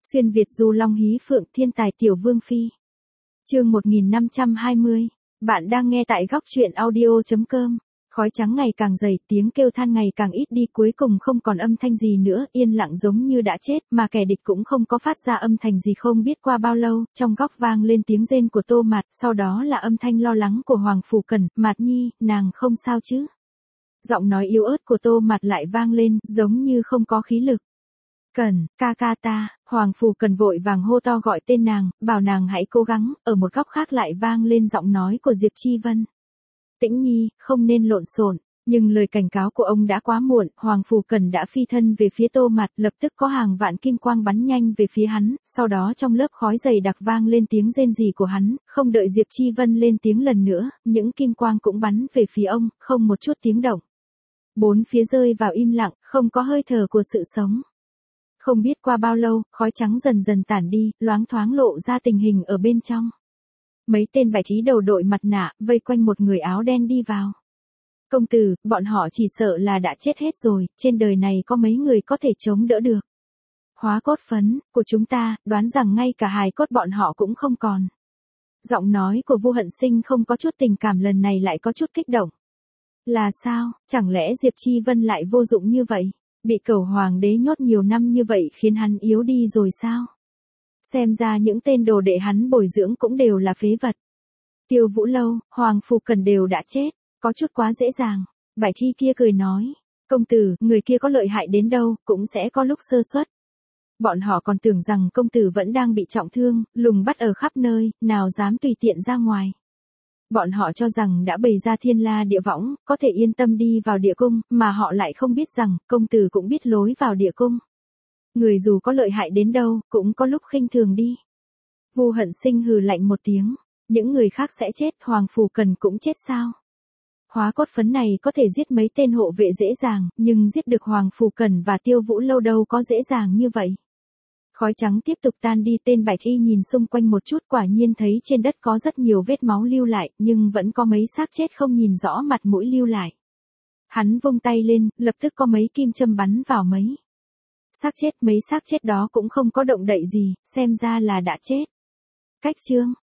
Xuyên Việt du long hí phượng thiên tài tiểu vương phi. Chương 1520. Bạn đang nghe tại góc truyện audio.com. Khói trắng ngày càng dày, tiếng kêu than ngày càng ít đi, cuối cùng không còn âm thanh gì nữa, yên lặng giống như đã chết, mà kẻ địch cũng không có phát ra âm thanh gì. Không biết qua bao lâu, trong góc vang lên tiếng rên của Tô Mạt, sau đó là âm thanh lo lắng của Hoàng Phủ Cần, "Mạt nhi, nàng không sao chứ?" Giọng nói yếu ớt của Tô Mạt lại vang lên, giống như không có khí lực. "Cần, ca ca ta." Hoàng Phủ Cần vội vàng hô to gọi tên nàng, bảo nàng hãy cố gắng. Ở một góc khác lại vang lên giọng nói của Diệp Chi Vân. "Tĩnh nhi, không nên lộn xộn." Nhưng lời cảnh cáo của ông đã quá muộn, Hoàng Phủ Cần đã phi thân về phía Tô Mạt, lập tức có hàng vạn kim quang bắn nhanh về phía hắn, sau đó trong lớp khói dày đặc vang lên tiếng rên rỉ của hắn, không đợi Diệp Chi Vân lên tiếng lần nữa, những kim quang cũng bắn về phía ông, không một chút tiếng động. Bốn phía rơi vào im lặng, không có hơi thở của sự sống. Không biết qua bao lâu, khói trắng dần dần tản đi, loáng thoáng lộ ra tình hình ở bên trong. Mấy tên bài trí đầu đội mặt nạ, vây quanh một người áo đen đi vào. "Công tử, bọn họ chỉ sợ là đã chết hết rồi, trên đời này có mấy người có thể chống đỡ được. Hóa cốt phấn của chúng ta, đoán rằng ngay cả hài cốt bọn họ cũng không còn." Giọng nói của Vu Hận Sinh không có chút tình cảm, lần này lại có chút kích động. Là sao, chẳng lẽ Diệp Chi Vân lại vô dụng như vậy? Bị Cẩu Hoàng đế nhốt nhiều năm như vậy khiến hắn yếu đi rồi sao? Xem ra những tên đồ đệ hắn bồi dưỡng cũng đều là phế vật. Tiêu Vũ Lâu, Hoàng Phủ Cần đều đã chết, có chút quá dễ dàng. Bài thi kia cười nói, "Công tử, người kia có lợi hại đến đâu, cũng sẽ có lúc sơ suất. Bọn họ còn tưởng rằng công tử vẫn đang bị trọng thương, lùng bắt ở khắp nơi, nào dám tùy tiện ra ngoài. Bọn họ cho rằng đã bày ra thiên la địa võng, có thể yên tâm đi vào địa cung, mà họ lại không biết rằng, công tử cũng biết lối vào địa cung. Người dù có lợi hại đến đâu, cũng có lúc khinh thường đi." Vu Hận Sinh hừ lạnh một tiếng, "Những người khác sẽ chết, Hoàng Phủ Cần cũng chết sao? Hóa cốt phấn này có thể giết mấy tên hộ vệ dễ dàng, nhưng giết được Hoàng Phủ Cần và Tiêu Vũ Lâu đâu có dễ dàng như vậy." Khói trắng tiếp tục tan đi, tên bài thi nhìn xung quanh một chút, quả nhiên thấy trên đất có rất nhiều vết máu lưu lại, nhưng vẫn có mấy xác chết không nhìn rõ mặt mũi lưu lại. Hắn vung tay lên, lập tức có mấy kim châm bắn vào mấy xác chết đó cũng không có động đậy gì, xem ra là đã chết. Cách chương